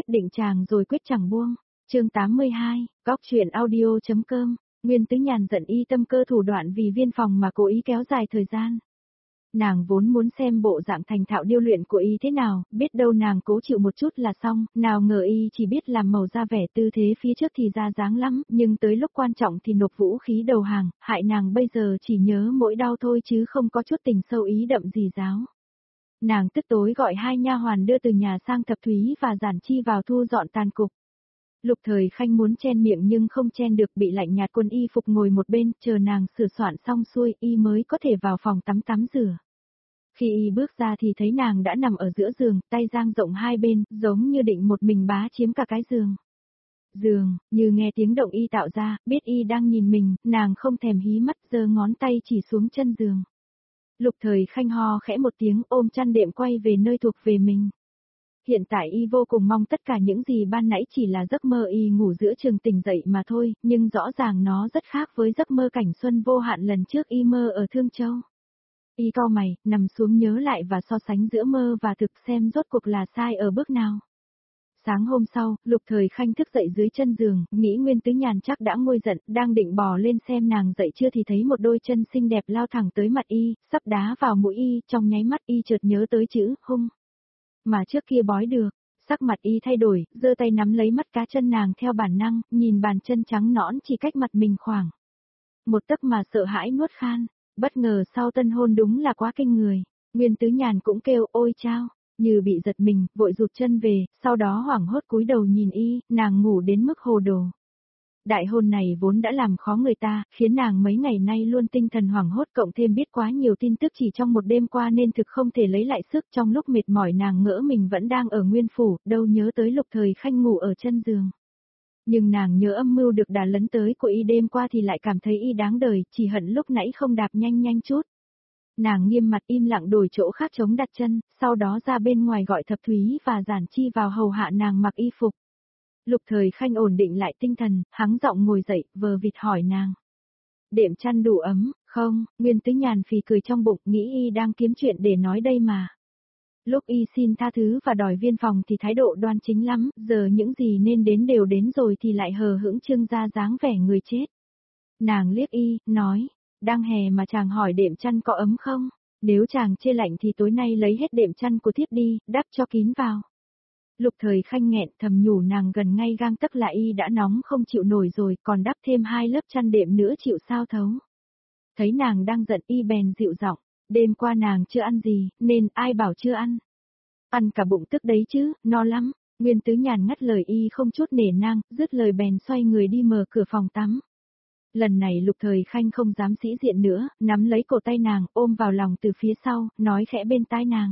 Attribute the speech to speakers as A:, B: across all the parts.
A: định chàng rồi quyết chẳng buông. Chương 82, góc truyện audio.com. Nguyên Tứ Nhàn giận y tâm cơ thủ đoạn vì viên phòng mà cố ý kéo dài thời gian. Nàng vốn muốn xem bộ dạng thành thạo điêu luyện của y thế nào, biết đâu nàng cố chịu một chút là xong, nào ngờ y chỉ biết làm màu ra vẻ tư thế phía trước thì ra dáng lắm, nhưng tới lúc quan trọng thì nộp vũ khí đầu hàng, hại nàng bây giờ chỉ nhớ mỗi đau thôi chứ không có chút tình sâu ý đậm gì giáo. Nàng tức tối gọi hai nha hoàn đưa từ nhà sang Thập Thúy và Giản Chi vào thu dọn tàn cục. Lục Thời Khanh muốn chen miệng nhưng không chen được, bị lạnh nhạt quân y phục ngồi một bên, chờ nàng sửa soạn xong xuôi y mới có thể vào phòng tắm rửa. Khi y bước ra thì thấy nàng đã nằm ở giữa giường, tay dang rộng hai bên, giống như định một mình bá chiếm cả cái giường. Như nghe tiếng động y tạo ra, biết y đang nhìn mình, nàng không thèm hí mắt giơ ngón tay chỉ xuống chân giường. Lục Thời Khanh ho khẽ một tiếng ôm chăn đệm quay về nơi thuộc về mình. Hiện tại y vô cùng mong tất cả những gì ban nãy chỉ là giấc mơ y ngủ giữa chừng tỉnh dậy mà thôi, nhưng rõ ràng nó rất khác với giấc mơ cảnh xuân vô hạn lần trước y mơ ở Thương Châu. Y cau mày, nằm xuống nhớ lại và so sánh giữa mơ và thực xem rốt cuộc là sai ở bước nào. Sáng hôm sau, Lục Thời Khanh thức dậy dưới chân giường, nghĩ Nguyên Tứ Nhàn chắc đã nguôi giận, đang định bò lên xem nàng dậy chưa thì thấy một đôi chân xinh đẹp lao thẳng tới mặt y, sắp đá vào mũi y, trong nháy mắt y chợt nhớ tới chữ hung. Mà trước kia bói được, sắc mặt y thay đổi, giơ tay nắm lấy mắt cá chân nàng theo bản năng, nhìn bàn chân trắng nõn chỉ cách mặt mình khoảng một tấc mà sợ hãi nuốt khan, bất ngờ sau tân hôn đúng là quá kinh người. Nguyên Tứ Nhàn cũng kêu ôi chao, như bị giật mình, vội rụt chân về, sau đó hoảng hốt cúi đầu nhìn y, nàng ngủ đến mức hồ đồ. Đại hôn này vốn đã làm khó người ta, khiến nàng mấy ngày nay luôn tinh thần hoảng hốt, cộng thêm biết quá nhiều tin tức chỉ trong một đêm qua nên thực không thể lấy lại sức. Trong lúc mệt mỏi nàng ngỡ mình vẫn đang ở Nguyên Phủ, đâu nhớ tới Lục Thời Khanh ngủ ở chân giường. Nhưng nàng nhớ âm mưu được đà lấn tới của y đêm qua thì lại cảm thấy y đáng đời, chỉ hận lúc nãy không đạp nhanh chút. Nàng nghiêm mặt im lặng đổi chỗ khác chống đặt chân, sau đó ra bên ngoài gọi Thập Thúy và Giản Chi vào hầu hạ nàng mặc y phục. Lục Thời Khanh ổn định lại tinh thần, hắng giọng ngồi dậy, vờ vịt hỏi nàng. Đệm chăn đủ ấm, không? Nguyên Tứ Nhàn phì cười trong bụng, nghĩ y đang kiếm chuyện để nói đây mà. Lúc y xin tha thứ và đòi viên phòng thì thái độ đoan chính lắm, giờ những gì nên đến đều đến rồi thì lại hờ hững trưng ra dáng vẻ người chết. Nàng liếc y, nói, đang hè mà chàng hỏi đệm chăn có ấm không? Nếu chàng chê lạnh thì tối nay lấy hết đệm chăn của thiếp đi, đắp cho kín vào. Lục Thời Khanh nghẹn thầm nhủ nàng gần ngay gang tấc là y đã nóng không chịu nổi rồi, còn đắp thêm 2 lớp chăn đệm nữa chịu sao thấu. Thấy nàng đang giận y bèn dịu giọng, đêm qua nàng chưa ăn gì, nên ai bảo chưa ăn. Ăn cả bụng tức đấy chứ, no lắm. Nguyên Tứ Nhàn ngắt lời y không chút nể nang, dứt lời bèn xoay người đi mở cửa phòng tắm. Lần này Lục Thời Khanh không dám sĩ diện nữa, nắm lấy cổ tay nàng, ôm vào lòng từ phía sau, nói khẽ bên tai nàng.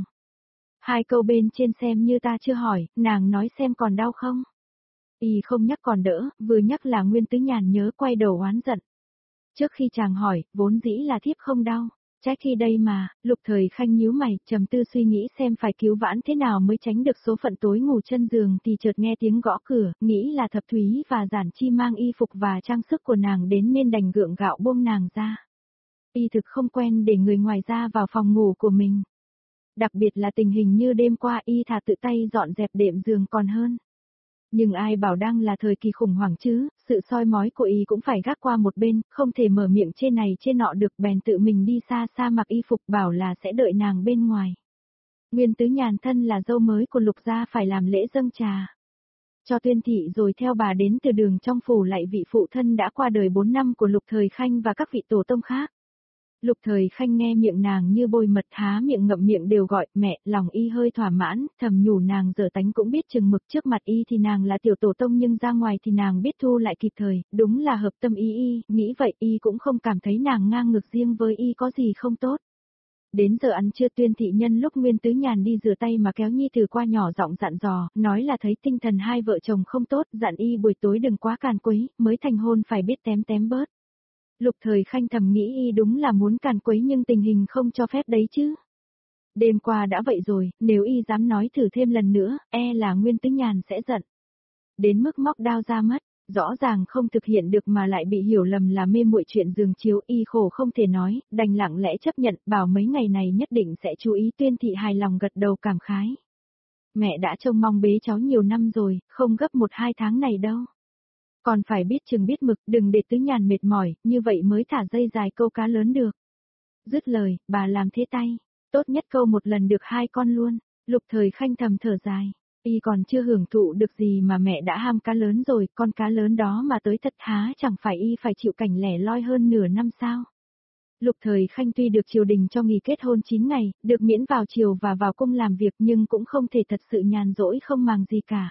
A: 2 câu bên trên xem như ta chưa hỏi, nàng nói xem còn đau không? Y không nhắc còn đỡ, vừa nhắc là Nguyên Tứ Nhàn nhớ quay đầu oán giận. Trước khi chàng hỏi, vốn dĩ là thiếp không đau, trách khi đây mà. Lục Thời Khanh nhíu mày, trầm tư suy nghĩ xem phải cứu vãn thế nào mới tránh được số phận tối ngủ chân giường thì chợt nghe tiếng gõ cửa, nghĩ là Thập Thúy và Giản Chi mang y phục và trang sức của nàng đến nên đành gượng gạo buông nàng ra. Y thực không quen để người ngoài ra vào phòng ngủ của mình. Đặc biệt là tình hình như đêm qua y thà tự tay dọn dẹp đệm giường còn hơn. Nhưng ai bảo đang là thời kỳ khủng hoảng chứ, sự soi mói của y cũng phải gác qua một bên, không thể mở miệng trên này trên nọ được, bèn tự mình đi xa xa mặc y phục bảo là sẽ đợi nàng bên ngoài. Nguyên Tứ Nhàn thân là dâu mới của Lục gia phải làm lễ dâng trà cho Tuyên thị rồi theo bà đến từ đường trong phủ lại vị phụ thân đã qua đời 4 năm của Lục Thời Khanh và các vị tổ tông khác. Lục Thời Khanh nghe miệng nàng như bôi mật, há miệng ngậm miệng đều gọi mẹ, lòng y hơi thỏa mãn, thầm nhủ nàng dở tánh cũng biết chừng mực, trước mặt y thì nàng là tiểu tổ tông nhưng ra ngoài thì nàng biết thu lại kịp thời, đúng là hợp tâm y, nghĩ vậy y cũng không cảm thấy nàng ngang ngược riêng với y có gì không tốt. Đến giờ ăn trưa Tuyên thị nhân lúc Nguyên Tứ Nhàn đi rửa tay mà kéo nhi tử qua nhỏ giọng dặn dò, nói là thấy tinh thần hai vợ chồng không tốt, dặn y buổi tối đừng quá càn quấy, mới thành hôn phải biết tém bớt. Lục Thời Khanh thầm nghĩ y đúng là muốn càn quấy nhưng tình hình không cho phép đấy chứ. Đêm qua đã vậy rồi, nếu y dám nói thử thêm lần nữa, e là Nguyên Tứ Nhàn sẽ giận. Đến mức móc đao ra mất, rõ ràng không thực hiện được mà lại bị hiểu lầm là mê muội chuyện giường chiếu, y khổ không thể nói, đành lặng lẽ chấp nhận, bảo mấy ngày này nhất định sẽ chú ý. Tuyên thị hài lòng gật đầu cảm khái. Mẹ đã trông mong bế cháu nhiều năm rồi, không gấp 1-2 tháng này đâu. Còn phải biết chừng biết mực, đừng để Tứ Nhàn mệt mỏi, như vậy mới thả dây dài câu cá lớn được. Dứt lời, bà làm thế tay, tốt nhất câu một lần được 2 con luôn. Lục Thời Khanh thầm thở dài, y còn chưa hưởng thụ được gì mà mẹ đã ham cá lớn rồi, con cá lớn đó mà tới thật há chẳng phải y phải chịu cảnh lẻ loi hơn nửa năm sao. Lục Thời Khanh tuy được triều đình cho nghỉ kết hôn 9 ngày, được miễn vào triều và vào cung làm việc nhưng cũng không thể thật sự nhàn rỗi không màng gì cả.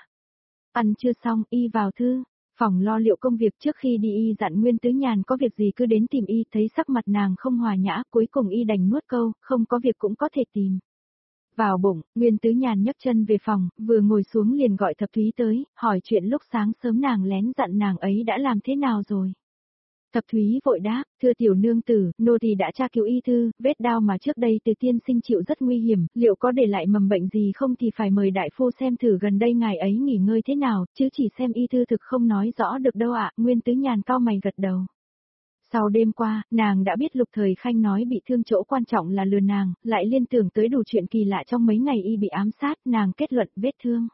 A: Ăn chưa xong, y vào thư phòng lo liệu công việc. Trước khi đi y dặn Nguyên Tứ Nhàn có việc gì cứ đến tìm y, thấy sắc mặt nàng không hòa nhã, cuối cùng y đành nuốt câu, không có việc cũng có thể tìm. Vào bụng, Nguyên Tứ Nhàn nhấc chân về phòng, vừa ngồi xuống liền gọi Thập Thúy tới, hỏi chuyện lúc sáng sớm nàng lén dặn nàng ấy đã làm thế nào rồi. Thập Thúy vội đáp, thưa tiểu nương tử, nô tỳ đã tra cứu y thư, vết đao mà trước đây Từ tiên sinh chịu rất nguy hiểm, liệu có để lại mầm bệnh gì không thì phải mời đại phu xem thử gần đây ngài ấy nghỉ ngơi thế nào, chứ chỉ xem y thư thực không nói rõ được đâu ạ. Nguyên Tứ Nhàn cau mày gật đầu. Sau đêm qua, nàng đã biết Lục Thời Khanh nói bị thương chỗ quan trọng là lừa nàng, lại liên tưởng tới đủ chuyện kỳ lạ trong mấy ngày y bị ám sát, nàng kết luận vết thương.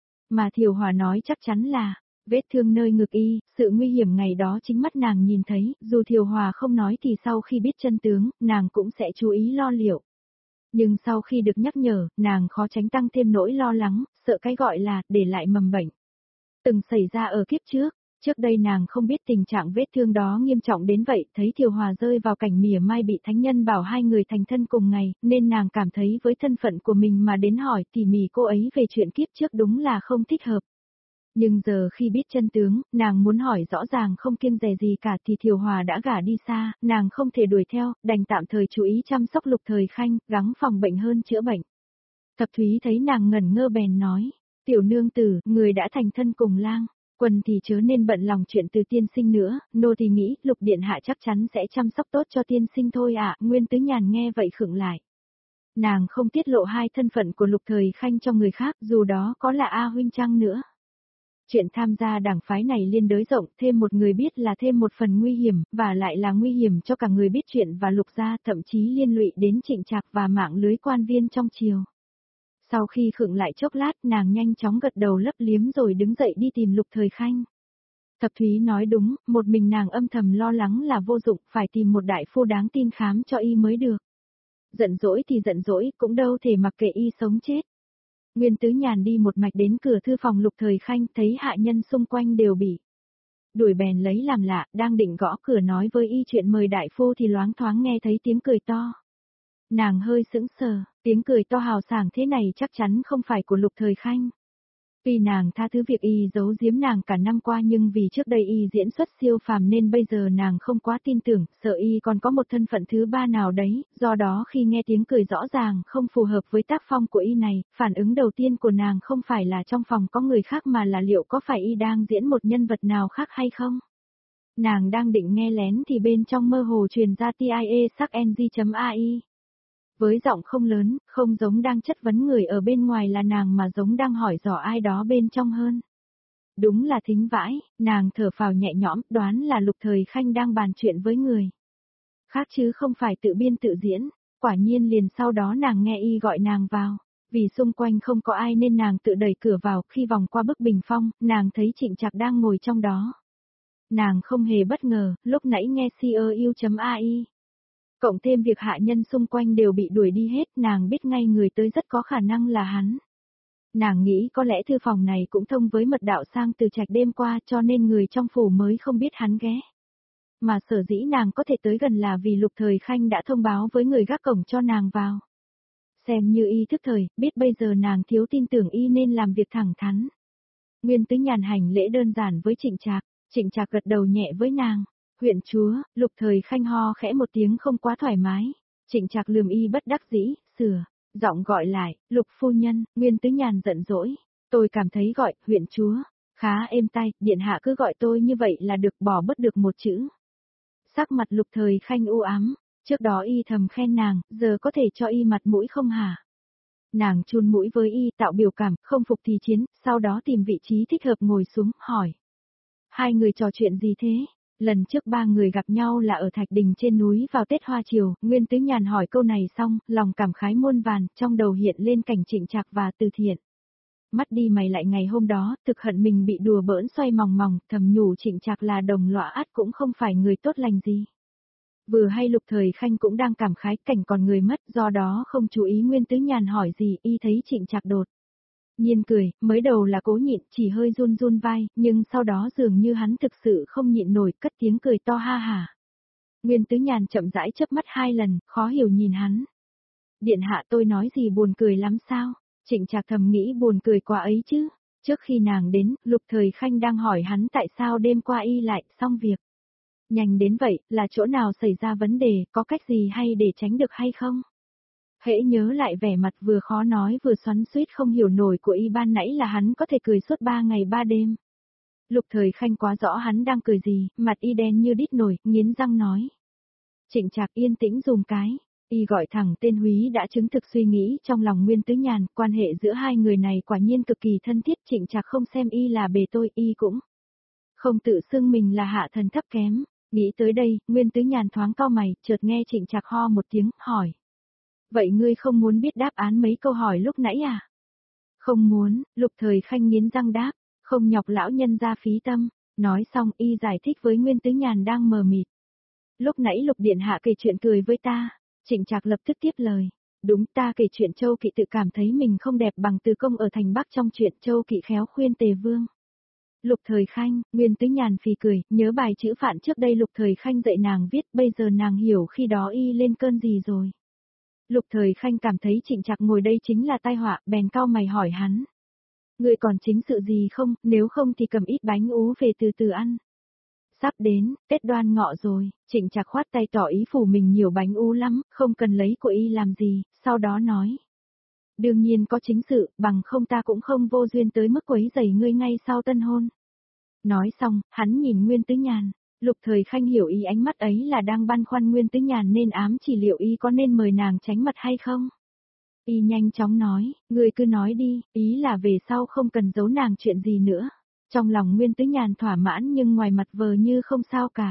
A: Mà Thiều Hòa nói chắc chắn là vết thương nơi ngực y, sự nguy hiểm ngày đó chính mắt nàng nhìn thấy, dù Thiều Hòa không nói thì sau khi biết chân tướng, nàng cũng sẽ chú ý lo liệu. Nhưng sau khi được nhắc nhở, nàng khó tránh tăng thêm nỗi lo lắng, sợ cái gọi là để lại mầm bệnh. Từng xảy ra ở kiếp trước đây nàng không biết tình trạng vết thương đó nghiêm trọng đến vậy, thấy Thiều Hòa rơi vào cảnh mỉa mai bị thánh nhân bảo hai người thành thân cùng ngày, nên nàng cảm thấy với thân phận của mình mà đến hỏi tỉ mỉ cô ấy về chuyện kiếp trước đúng là không thích hợp. Nhưng giờ khi biết chân tướng, nàng muốn hỏi rõ ràng không kiêng dè gì cả thì Thiều Hòa đã gả đi xa, nàng không thể đuổi theo, đành tạm thời chú ý chăm sóc Lục Thời Khanh, gắng phòng bệnh hơn chữa bệnh. Thập Thúy thấy nàng ngẩn ngơ bèn nói, tiểu nương tử, người đã thành thân cùng lang, Quân thì chớ nên bận lòng chuyện Từ tiên sinh nữa, nô thì nghĩ Lục điện hạ chắc chắn sẽ chăm sóc tốt cho tiên sinh thôi ạ. Nguyên Tứ Nhàn nghe vậy khựng lại. Nàng không tiết lộ hai thân phận của Lục Thời Khanh cho người khác, dù đó có là A huynh chăng nữa. Chuyện tham gia đảng phái này liên đới rộng, thêm một người biết là thêm một phần nguy hiểm, và lại là nguy hiểm cho cả người biết chuyện và Lục gia, thậm chí liên lụy đến Trịnh Trạc và mạng lưới quan viên trong triều. Sau khi khựng lại chốc lát, nàng nhanh chóng gật đầu lấp liếm rồi đứng dậy đi tìm Lục Thời Khanh. Thập Thúy nói đúng, một mình nàng âm thầm lo lắng là vô dụng, phải tìm một đại phu đáng tin khám cho y mới được. Giận dỗi thì giận dỗi, cũng đâu thể mặc kệ y sống chết. Nguyên Tứ Nhàn đi một mạch đến cửa thư phòng Lục Thời Khanh, thấy hạ nhân xung quanh đều bị đuổi bèn lấy làm lạ, đang định gõ cửa nói với y chuyện mời đại phu thì loáng thoáng nghe thấy tiếng cười to. Nàng hơi sững sờ, tiếng cười to hào sảng thế này chắc chắn không phải của Lục Thời Khanh. Tuy nàng tha thứ việc y giấu giếm nàng cả năm qua nhưng vì trước đây y diễn xuất siêu phàm nên bây giờ nàng không quá tin tưởng, sợ y còn có một thân phận thứ ba nào đấy, do đó khi nghe tiếng cười rõ ràng không phù hợp với tác phong của y này, phản ứng đầu tiên của nàng không phải là trong phòng có người khác mà là liệu có phải y đang diễn một nhân vật nào khác hay không. Nàng đang định nghe lén thì bên trong mơ hồ truyền ra TIE sắc ng.ai. Với giọng không lớn, không giống đang chất vấn người ở bên ngoài là nàng mà giống đang hỏi dò ai đó bên trong hơn. Đúng là Thính Vãi, nàng thở phào nhẹ nhõm, đoán là Lục Thời Khanh đang bàn chuyện với người khác chứ không phải tự biên tự diễn. Quả nhiên liền sau đó nàng nghe y gọi nàng vào. Vì xung quanh không có ai nên nàng tự đẩy cửa vào, khi vòng qua bức bình phong, nàng thấy Trịnh Trạc đang ngồi trong đó. Nàng không hề bất ngờ, lúc nãy nghe CEU.ai. Cộng thêm việc hạ nhân xung quanh đều bị đuổi đi hết, nàng biết ngay người tới rất có khả năng là hắn. Nàng nghĩ có lẽ thư phòng này cũng thông với mật đạo sang từ Trạch đêm qua cho nên người trong phủ mới không biết hắn ghé. Mà sở dĩ nàng có thể tới gần là vì Lục Thời Khanh đã thông báo với người gác cổng cho nàng vào. Xem như y thức thời, biết bây giờ nàng thiếu tin tưởng y nên làm việc thẳng thắn. Nguyên Tứ Nhàn hành lễ đơn giản với Trịnh Trạc gật đầu nhẹ với nàng. Huyện chúa, Lục Thời Khanh ho khẽ một tiếng không quá thoải mái. Trịnh Trạc lườm y bất đắc dĩ, giọng gọi lại, Lục phu nhân. Nguyên Tứ Nhàn giận dỗi. Tôi cảm thấy gọi, huyện chúa, khá êm tai, điện hạ cứ gọi tôi như vậy là được, bỏ bớt được một chữ. Sắc mặt Lục Thời Khanh u ám, trước đó y thầm khen nàng, giờ có thể cho y mặt mũi không hả? Nàng chun mũi với y tạo biểu cảm, không phục thì chiến, sau đó tìm vị trí thích hợp ngồi xuống, hỏi. Hai người trò chuyện gì thế? Lần trước ba người gặp nhau là ở Thạch Đình trên núi vào Tết Hoa Chiều, Nguyên Tứ Nhàn hỏi câu này xong, lòng cảm khái muôn vàn, trong đầu hiện lên cảnh Trịnh Trạc và Từ Thiện. Mắt đi mày lại ngày hôm đó, thực hận mình bị đùa bỡn xoay mòng mòng, thầm nhủ Trịnh Trạc là đồng lõa ắt cũng không phải người tốt lành gì. Vừa hay Lục Thời Khanh cũng đang cảm khái cảnh còn người mất, do đó không chú ý Nguyên Tứ Nhàn hỏi gì, y thấy Trịnh Trạc đột nhiên cười, mới đầu là cố nhịn, chỉ hơi run run vai, nhưng sau đó dường như hắn thực sự không nhịn nổi, cất tiếng cười to ha hả. Nguyên Tứ Nhàn chậm rãi chớp mắt 2 lần, khó hiểu nhìn hắn. Điện hạ tôi nói gì buồn cười lắm sao? Trịnh Trạc thầm nghĩ buồn cười quá ấy chứ. Trước khi nàng đến, Lục Thời Khanh đang hỏi hắn tại sao đêm qua y lại xong việc. Nhanh đến vậy, là chỗ nào xảy ra vấn đề, có cách gì hay để tránh được hay không? Hễ nhớ lại vẻ mặt vừa khó nói vừa xoắn xuýt không hiểu nổi của y ban nãy là hắn có thể cười suốt 3 ngày 3 đêm. Lục Thời Khanh quá rõ hắn đang cười gì, mặt y đen như đít nổi, nghiến răng nói. Trịnh Trạc yên tĩnh dùm cái. Y gọi thẳng tên Húy đã chứng thực suy nghĩ trong lòng Nguyên Tứ Nhàn, quan hệ giữa hai người này quả nhiên cực kỳ thân thiết. Trịnh Trạc không xem y là bề tôi, y cũng không tự xưng mình là hạ thần thấp kém. Nghĩ tới đây, Nguyên Tứ Nhàn thoáng cau mày, chợt nghe Trịnh Trạc ho một tiếng, hỏi. Vậy ngươi không muốn biết đáp án mấy câu hỏi lúc nãy à? Không muốn, Lục Thời Khanh nghiến răng đáp, không nhọc lão nhân ra phí tâm. Nói xong y giải thích với Nguyên Tứ Nhàn đang mờ mịt. Lúc nãy Lục Điện Hạ kể chuyện cười với ta. Trịnh Trạc lập tức tiếp lời. Đúng, ta kể chuyện Châu Kỵ tự cảm thấy mình không đẹp bằng Từ Công ở thành Bắc trong chuyện Châu Kỵ khéo khuyên Tề Vương. Lục Thời Khanh, Nguyên Tứ Nhàn phì cười, nhớ bài chữ phạn trước đây Lục Thời Khanh dạy nàng viết, bây giờ nàng hiểu khi đó y lên cơn gì rồi. Lục Thời Khanh cảm thấy Trịnh Trạc ngồi đây chính là tai họa, bèn cau mày hỏi hắn. Người còn chính sự gì không, nếu không thì cầm ít bánh ú về từ từ ăn. Sắp đến, Tết Đoan Ngọ rồi, Trịnh Trạc khoát tay tỏ ý phủ mình nhiều bánh ú lắm, không cần lấy của y làm gì, sau đó nói. Đương nhiên có chính sự, bằng không ta cũng không vô duyên tới mức quấy rầy ngươi ngay sau tân hôn. Nói xong, hắn nhìn Nguyên Tứ Nhàn, Lục Thời Khanh hiểu ý ánh mắt ấy là đang băn khoăn Nguyên Tứ Nhàn nên ám chỉ liệu y có nên mời nàng tránh mặt hay không. Y nhanh chóng nói, ngươi cứ nói đi, ý là về sau không cần giấu nàng chuyện gì nữa. Trong lòng Nguyên Tứ Nhàn thỏa mãn nhưng ngoài mặt vờ như không sao cả.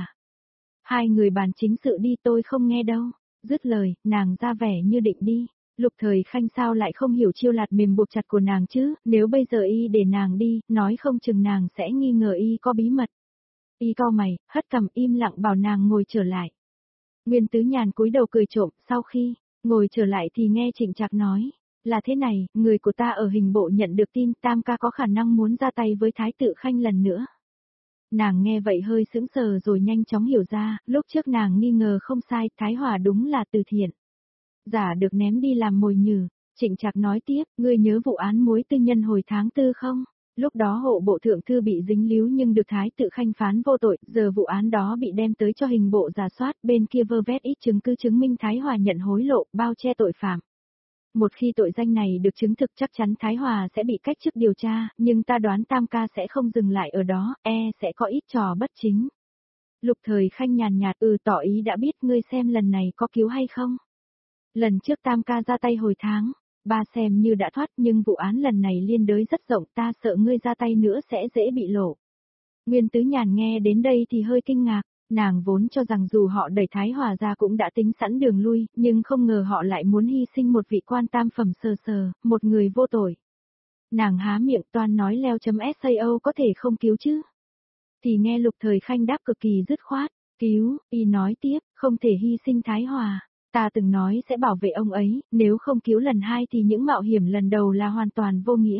A: Hai người bàn chính sự đi tôi không nghe đâu. Dứt lời, nàng ra vẻ như định đi. Lục Thời Khanh sao lại không hiểu chiêu lạt mềm buộc chặt của nàng chứ, nếu bây giờ y để nàng đi, nói không chừng nàng sẽ nghi ngờ y có bí mật. Y cau mày, hất cằm im lặng bảo nàng ngồi trở lại. Nguyên Tứ Nhàn cúi đầu cười trộm, sau khi ngồi trở lại thì nghe Trịnh Trạc nói. Là thế này, người của ta ở hình bộ nhận được tin Tam ca có khả năng muốn ra tay với Thái tử Khanh lần nữa. Nàng nghe vậy hơi sững sờ rồi nhanh chóng hiểu ra, lúc trước nàng nghi ngờ không sai, Thái Hòa đúng là Từ Thiện. Giả được ném đi làm mồi nhử. Trịnh Trạc nói tiếp, ngươi nhớ vụ án muối tư nhân hồi tháng 4 không? Lúc đó hộ bộ thượng thư bị dính líu nhưng được Thái tử Khanh phán vô tội, giờ vụ án đó bị đem tới cho hình bộ rà soát, bên kia vơ vét ít chứng cứ chứng minh Thái Hòa nhận hối lộ, bao che tội phạm. Một khi tội danh này được chứng thực chắc chắn Thái Hòa sẽ bị cách chức điều tra, nhưng ta đoán Tam ca sẽ không dừng lại ở đó, sẽ có ít trò bất chính. Lục Thời Khanh nhàn nhạt tỏ ý đã biết ngươi xem lần này có cứu hay không. Lần trước Tam ca ra tay hồi tháng, ba xem như đã thoát nhưng vụ án lần này liên đới rất rộng ta sợ ngươi ra tay nữa sẽ dễ bị lộ. Nguyên Tứ Nhàn nghe đến đây thì hơi kinh ngạc. Nàng vốn cho rằng dù họ đẩy Thái Hòa ra cũng đã tính sẵn đường lui, nhưng không ngờ họ lại muốn hy sinh một vị quan tam phẩm sờ, một người vô tội. Nàng há miệng toan nói leo.sao có thể không cứu chứ. Thì nghe Lục Thời Khanh đáp cực kỳ dứt khoát, cứu, y nói tiếp, không thể hy sinh Thái Hòa. Ta từng nói sẽ bảo vệ ông ấy, nếu không cứu lần 2 thì những mạo hiểm lần đầu là hoàn toàn vô nghĩa.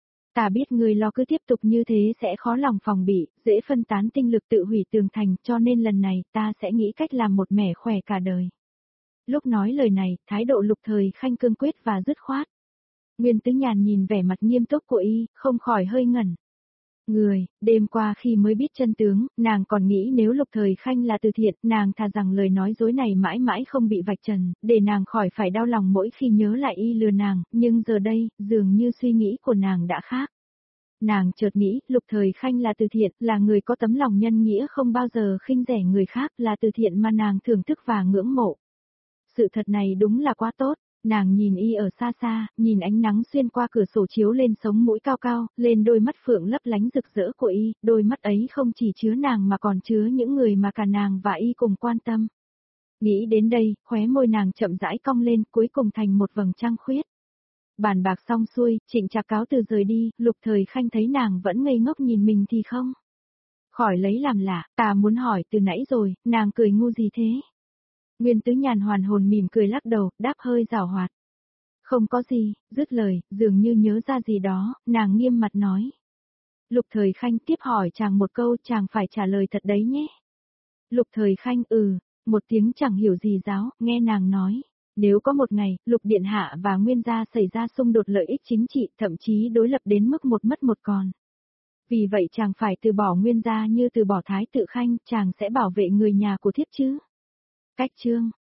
A: Ta biết người lo cứ tiếp tục như thế sẽ khó lòng phòng bị, dễ phân tán tinh lực tự hủy tường thành, cho nên lần này ta sẽ nghĩ cách làm một mẻ khỏe cả đời. Lúc nói lời này, thái độ Lục Thời Khanh cương quyết và dứt khoát. Nguyên Tứ Nhàn nhìn vẻ mặt nghiêm túc của y, không khỏi hơi ngẩn. Người, đêm qua khi mới biết chân tướng, nàng còn nghĩ nếu Lục Thời Khanh là Từ Thiện, nàng thà rằng lời nói dối này mãi mãi không bị vạch trần, để nàng khỏi phải đau lòng mỗi khi nhớ lại y lừa nàng, nhưng giờ đây, dường như suy nghĩ của nàng đã khác. Nàng chợt nghĩ, Lục Thời Khanh là Từ Thiện, là người có tấm lòng nhân nghĩa không bao giờ khinh rẻ người khác, là Từ Thiện mà nàng thưởng thức và ngưỡng mộ. Sự thật này đúng là quá tốt. Nàng nhìn y ở xa xa, nhìn ánh nắng xuyên qua cửa sổ chiếu lên sống mũi cao cao, lên đôi mắt phượng lấp lánh rực rỡ của y, đôi mắt ấy không chỉ chứa nàng mà còn chứa những người mà cả nàng và y cùng quan tâm. Nghĩ đến đây, khóe môi nàng chậm rãi cong lên, cuối cùng thành một vầng trăng khuyết. Bàn bạc xong xuôi, Trịnh Trạc cáo từ rời đi, Lục Thời Khanh thấy nàng vẫn ngây ngốc nhìn mình thì không khỏi lấy làm lạ, ta muốn hỏi từ nãy rồi, nàng cười ngu gì thế? Nguyên Tứ Nhàn hoàn hồn mỉm cười lắc đầu, đáp hơi giảo hoạt. Không có gì, dứt lời, dường như nhớ ra gì đó, nàng nghiêm mặt nói. Lục Thời Khanh tiếp hỏi chàng một câu, chàng phải trả lời thật đấy nhé. Lục Thời Khanh một tiếng chẳng hiểu gì giáo, nghe nàng nói. Nếu có một ngày, Lục Điện Hạ và Nguyên gia xảy ra xung đột lợi ích chính trị, thậm chí đối lập đến mức một mất một còn. Vì vậy chàng phải từ bỏ Nguyên gia như từ bỏ Thái Tự Khanh, chàng sẽ bảo vệ người nhà của thiếp chứ. Cách chương